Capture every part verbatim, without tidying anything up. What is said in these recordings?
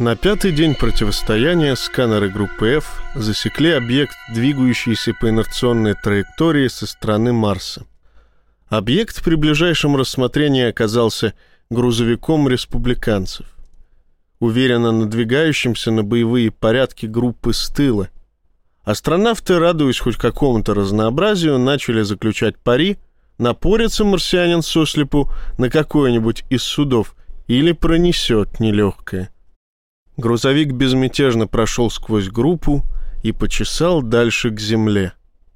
На пятый день противостояния сканеры группы F засекли объект, двигающийся по инерционной траектории со стороны Марса. Объект при ближайшем рассмотрении оказался грузовиком республиканцев, уверенно надвигающимся на боевые порядки группы с тыла. Астронавты, радуясь хоть какому-то разнообразию, начали заключать пари, напорится марсианин сослепу на какое-нибудь из судов или пронесет нелегкое. Грузовик безмятежно прошел сквозь группу и почесал дальше к земле.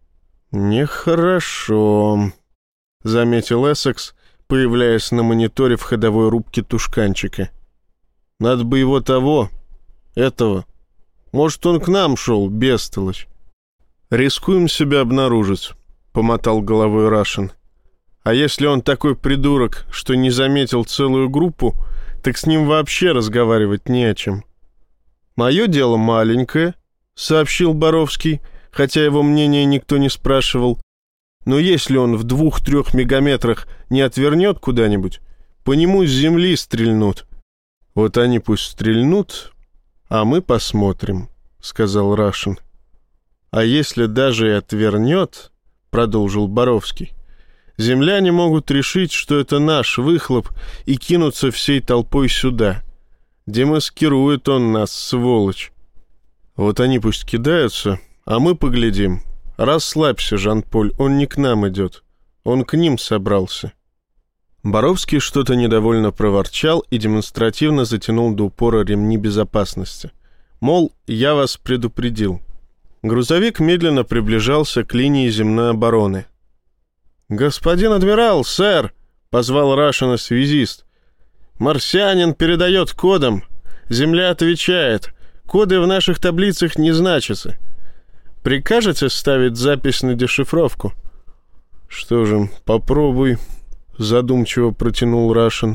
«Нехорошо», — заметил Эссекс, появляясь на мониторе в ходовой рубке тушканчика. «Надо бы его того, этого. Может, он к нам шел, бестолочь». «Рискуем себя обнаружить», — помотал головой Рашен. «А если он такой придурок, что не заметил целую группу, так с ним вообще разговаривать не о чем». «Мое дело маленькое», — сообщил Боровский, хотя его мнение никто не спрашивал. «Но если он в двух-трех мегаметрах не отвернет куда-нибудь, по нему с земли стрельнут». «Вот они пусть стрельнут, а мы посмотрим», — сказал Рашен. «А если даже и отвернет», — продолжил Боровский, «земляне могут решить, что это наш выхлоп, и кинуться всей толпой сюда. Демаскирует он нас, сволочь. Вот они пусть кидаются, а мы поглядим. Расслабься, Жан-Поль, он не к нам идет. Он к ним собрался». Боровский что-то недовольно проворчал и демонстративно затянул до упора ремни безопасности. Мол, я вас предупредил. Грузовик медленно приближался к линии земной обороны. «Господин адмирал, сэр!» — позвал Рашена связист. «Марсианин передает кодом. Земля отвечает. Коды в наших таблицах не значатся. Прикажете ставить запись на дешифровку?» «Что же, попробуй», — задумчиво протянул Рашен.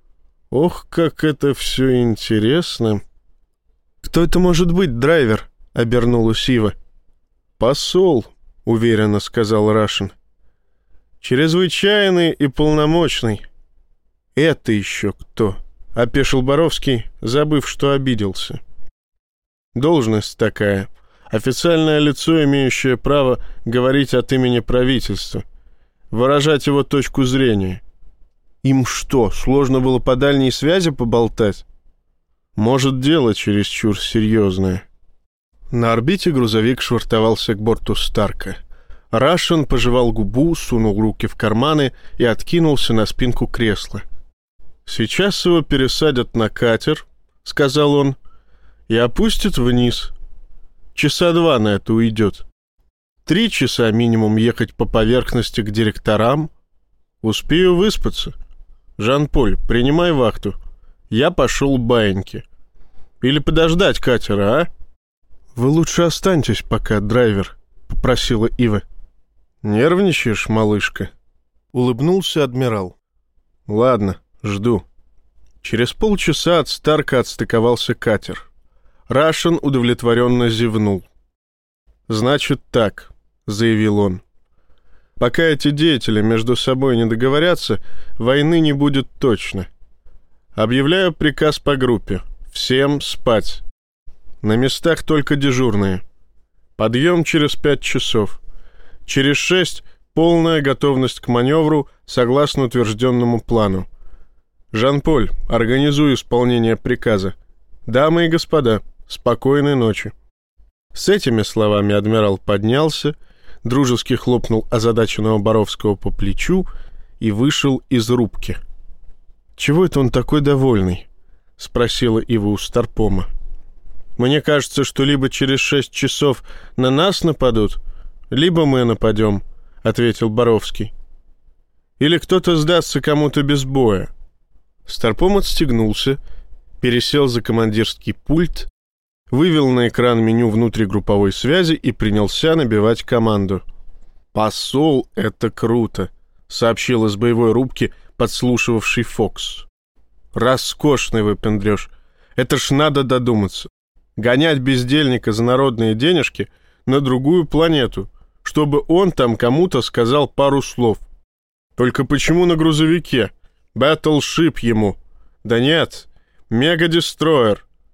«Ох, как это все интересно!» «Кто это может быть, драйвер?» — обернулась Ива. «Посол», — уверенно сказал Рашен. «Чрезвычайный и полномочный». «Это еще кто?» — опешил Боровский, забыв, что обиделся. «Должность такая. Официальное лицо, имеющее право говорить от имени правительства, выражать его точку зрения. Им что, сложно было по дальней связи поболтать? Может, дело чересчур серьезное». На орбите грузовик швартовался к борту Старка. Рашен пожевал губу, сунул руки в карманы и откинулся на спинку кресла. «Сейчас его пересадят на катер», — сказал он, — «и опустят вниз. Часа два на это уйдет. Три часа минимум ехать по поверхности к директорам. Успею выспаться. Жан-Поль, принимай вахту. Я пошел баиньки. Или подождать катера, а?» «Вы лучше останьтесь пока, драйвер», — попросила Ива. «Нервничаешь, малышка?» — улыбнулся адмирал. «Ладно, жду». Через полчаса от Старка отстыковался катер. Рашен удовлетворенно зевнул. «Значит так», — заявил он. «Пока эти деятели между собой не договорятся, войны не будет точно. Объявляю приказ по группе. Всем спать. На местах только дежурные. Подъем через пять часов. Через шесть полная готовность к маневру согласно утвержденному плану. Жан-Поль, организуй исполнение приказа. Дамы и господа, спокойной ночи». С этими словами адмирал поднялся, дружески хлопнул озадаченного Боровского по плечу и вышел из рубки. «Чего это он такой довольный?» — спросила Ива у Старпома. «Мне кажется, что либо через шесть часов на нас нападут, либо мы нападем», — ответил Боровский. «Или кто-то сдастся кому-то без боя». Старпом отстегнулся, пересел за командирский пульт, вывел на экран меню внутригрупповой связи и принялся набивать команду. «Посол — это круто», — сообщил из боевой рубки подслушивавший Фокс. «Роскошный выпендрёж. Это ж надо додуматься. Гонять бездельника за народные денежки на другую планету, чтобы он там кому-то сказал пару слов. Только почему на грузовике? Бэтлшип ему. Да нет, мега-дестройер.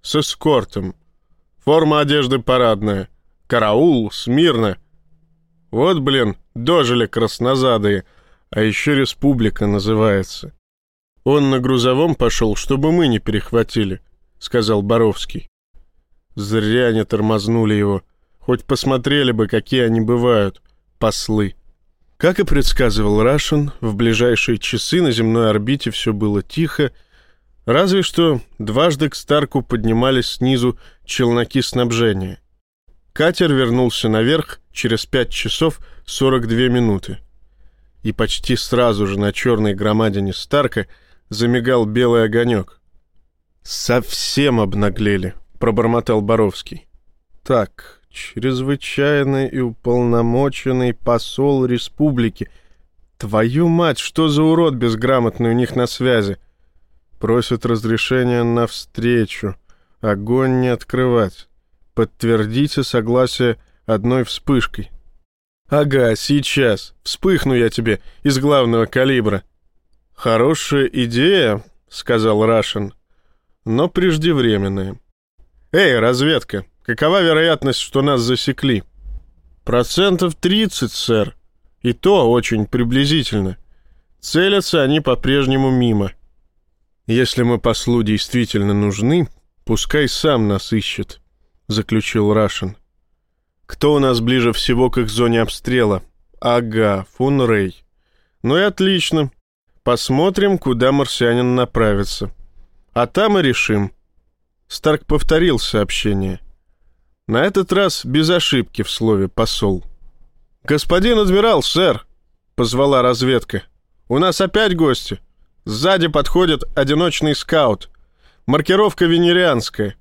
с эскортом. Форма одежды парадная. Караул, смирно. Вот, блин, дожили краснозадые, а еще республика называется. Он на грузовом пошел, чтобы мы не перехватили, сказал Боровский. Зря не тормознули его. Хоть посмотрели бы, какие они бывают, послы. Как и предсказывал Рашен, в ближайшие часы на земной орбите все было тихо, разве что дважды к Старку поднимались снизу челноки снабжения. Катер вернулся наверх через пять часов сорок две минуты. И почти сразу же на черной громадине Старка замигал белый огонек. «Совсем обнаглели», — пробормотал Боровский. «Так, чрезвычайный и уполномоченный посол республики. Твою мать, что за урод безграмотный у них на связи? Просят разрешения на встречу. Огонь не открывать. Подтвердите согласие одной вспышкой». «Ага, сейчас. Вспыхну я тебе из главного калибра». «Хорошая идея», — сказал Рашен, — «но преждевременная. Эй, разведка, какова вероятность, что нас засекли?» «Процентов тридцать, сэр. И то очень приблизительно. Целятся они по-прежнему мимо. Если мы послу действительно нужны, пускай сам нас ищет», — заключил Рашен. «Кто у нас ближе всего к их зоне обстрела?» «Ага, фон Рей. Ну и отлично. Посмотрим, куда марсианин направится. А там и решим». Старк повторил сообщение. На этот раз без ошибки в слове «посол». «Господин адмирал, сэр!» — позвала разведка. «У нас опять гости. Сзади подходит одиночный скаут. Маркировка венерианская».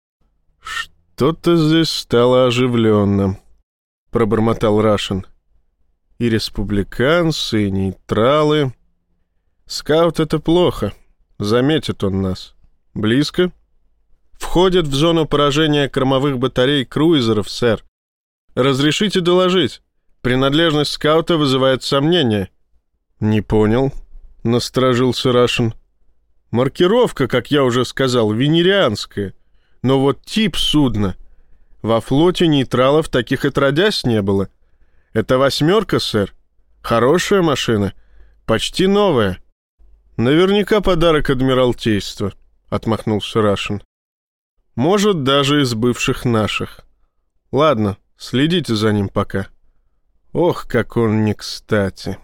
«Что-то здесь стало оживленно», — пробормотал Рашен. «И республиканцы, и нейтралы. Скаут — это плохо. Заметит он нас. Близко?» «Входит в зону поражения кормовых батарей круизеров, сэр. Разрешите доложить. Принадлежность скаута вызывает сомнения». «Не понял», — насторожился Рашен. «Маркировка, как я уже сказал, венерианская. Но вот тип судна. Во флоте нейтралов таких отродясь не было. Это восьмерка, сэр. Хорошая машина. Почти новая». «Наверняка подарок Адмиралтейства», — отмахнулся Рашен. «Может, даже из бывших наших. Ладно, следите за ним пока. Ох, как он не кстати.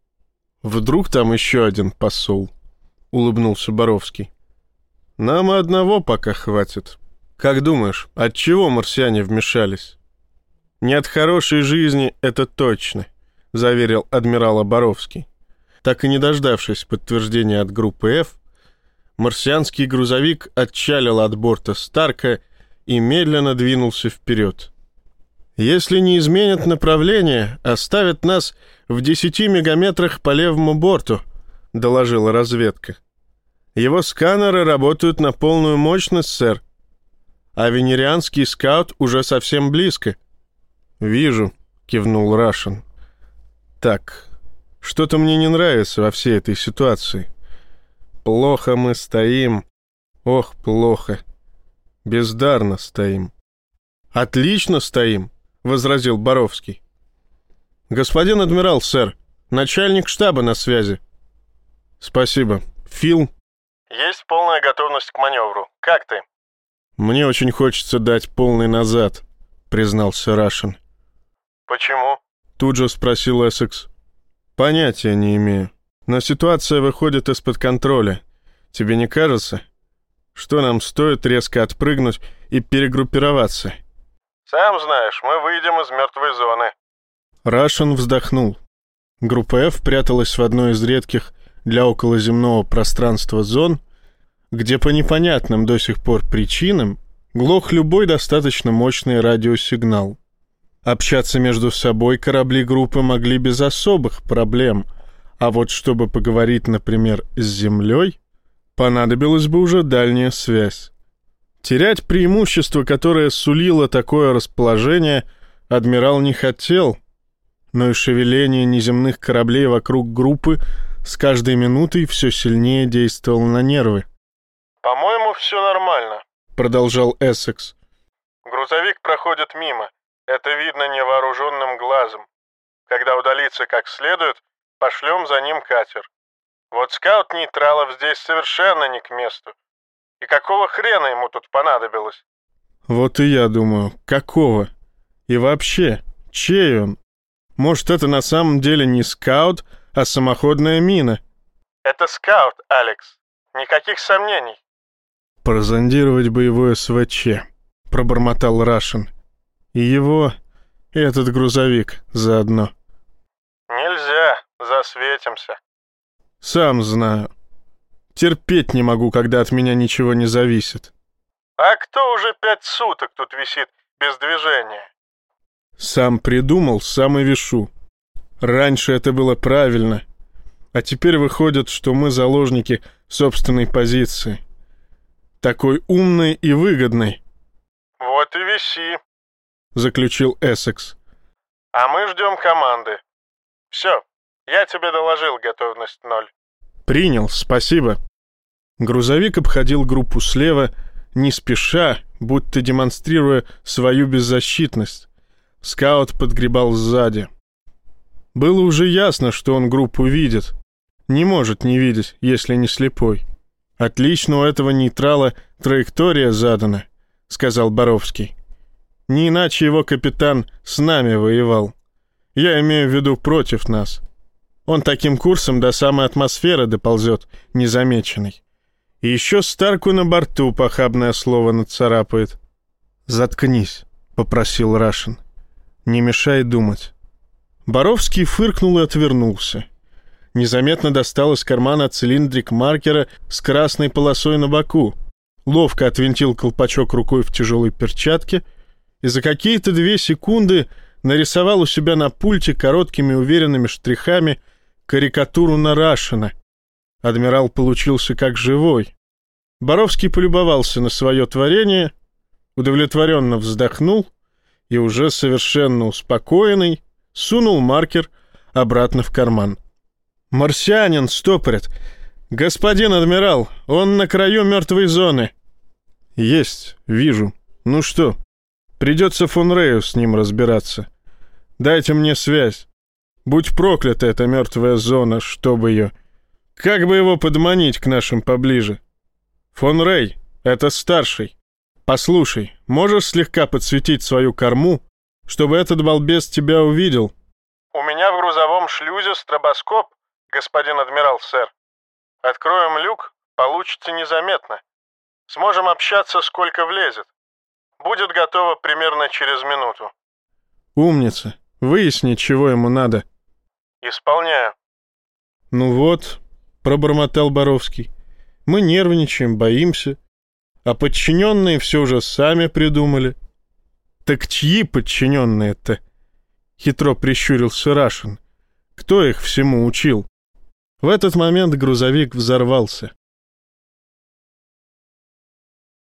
Вдруг там еще один посол», — улыбнулся Боровский. «Нам и одного пока хватит. Как думаешь, от чего марсиане вмешались?» «Не от хорошей жизни, это точно», — заверил адмирала Боровский. Так и не дождавшись подтверждения от группы F, марсианский грузовик отчалил от борта Старка и медленно двинулся вперед. «Если не изменят направление, оставят нас в десяти мегаметрах по левому борту», — доложила разведка. «Его сканеры работают на полную мощность, сэр. А венерианский скаут уже совсем близко». «Вижу», — кивнул Рашен. «Так, что-то мне не нравится во всей этой ситуации. Плохо мы стоим. Ох, плохо. Бездарно стоим». «Отлично стоим», — возразил Боровский. «Господин адмирал, сэр, начальник штаба на связи». «Спасибо. Фил?» «Есть полная готовность к маневру. Как ты?» «Мне очень хочется дать полный назад», — признался Рашен. «Почему?» — тут же спросил Эссекс. «Понятия не имею. Но ситуация выходит из-под контроля. Тебе не кажется? Что нам стоит резко отпрыгнуть и перегруппироваться?» «Сам знаешь, мы выйдем из мертвой зоны». Рашен вздохнул. Группа F пряталась в одной из редких для околоземного пространства зон, где по непонятным до сих пор причинам глох любой достаточно мощный радиосигнал. Общаться между собой корабли группы могли без особых проблем, а вот чтобы поговорить, например, с Землей, понадобилась бы уже дальняя связь. Терять преимущество, которое сулило такое расположение, адмирал не хотел, но и шевеление неземных кораблей вокруг группы с каждой минутой все сильнее действовало на нервы. «По-моему, все нормально», продолжал Эссекс. Грузовик проходит мимо. Это видно невооруженным глазом. Когда удалится как следует, пошлем за ним катер. Вот скаут нейтралов здесь совершенно не к месту. И какого хрена ему тут понадобилось? Вот и я думаю, какого? И вообще, чей он? Может, это на самом деле не скаут, а самоходная мина? Это скаут, Алекс. Никаких сомнений. Прозондировать боевое СВЧ, пробормотал Рашен. И его, и этот грузовик заодно. Нельзя, засветимся. Сам знаю. Терпеть не могу, когда от меня ничего не зависит. А кто уже пять суток тут висит без движения? Сам придумал, сам и вешу. Раньше это было правильно, а теперь выходит, что мы заложники собственной позиции. Такой умной и выгодной. Вот и виси, заключил Эссекс. А мы ждем команды. Все, я тебе доложил готовность ноль. Принял, спасибо. Грузовик обходил группу слева, не спеша, будто демонстрируя свою беззащитность. Скаут подгребал сзади. Было уже ясно, что он группу видит. Не может не видеть, если не слепой. «Отлично у этого нейтрала траектория задана», — сказал Боровский. «Не иначе его капитан с нами воевал. Я имею в виду против нас. Он таким курсом до самой атмосферы доползет, незамеченный. И еще Старку на борту похабное слово нацарапает». «Заткнись», — попросил Рашен. «Не мешай думать». Боровский фыркнул и отвернулся. Незаметно достал из кармана цилиндрик маркера с красной полосой на боку, ловко отвинтил колпачок рукой в тяжелой перчатке и за какие-то две секунды нарисовал у себя на пульте короткими уверенными штрихами карикатуру на Рашена. Адмирал получился как живой. Боровский полюбовался на свое творение, удовлетворенно вздохнул и уже совершенно успокоенный сунул маркер обратно в карман. «Марсианин стопорит! Господин адмирал, он на краю мертвой зоны!» «Есть, вижу. Ну что, придется фон Рею с ним разбираться. Дайте мне связь. Будь проклята эта мертвая зона, чтобы ее... Как бы его подманить к нашим поближе? Фон Рей, это старший. Послушай, можешь слегка подсветить свою корму, чтобы этот балбес тебя увидел?» «У меня в грузовом шлюзе стробоскоп, господин адмирал, сэр. Откроем люк, получится незаметно. Сможем общаться, сколько влезет. Будет готово примерно через минуту». «Умница. Выясни, чего ему надо». «Исполняю». «Ну вот», — пробормотал Боровский, — «мы нервничаем, боимся, а подчиненные все же сами придумали». «Так чьи подчиненные-то?» — хитро прищурился Рашен. «Кто их всему учил?» В этот момент грузовик взорвался.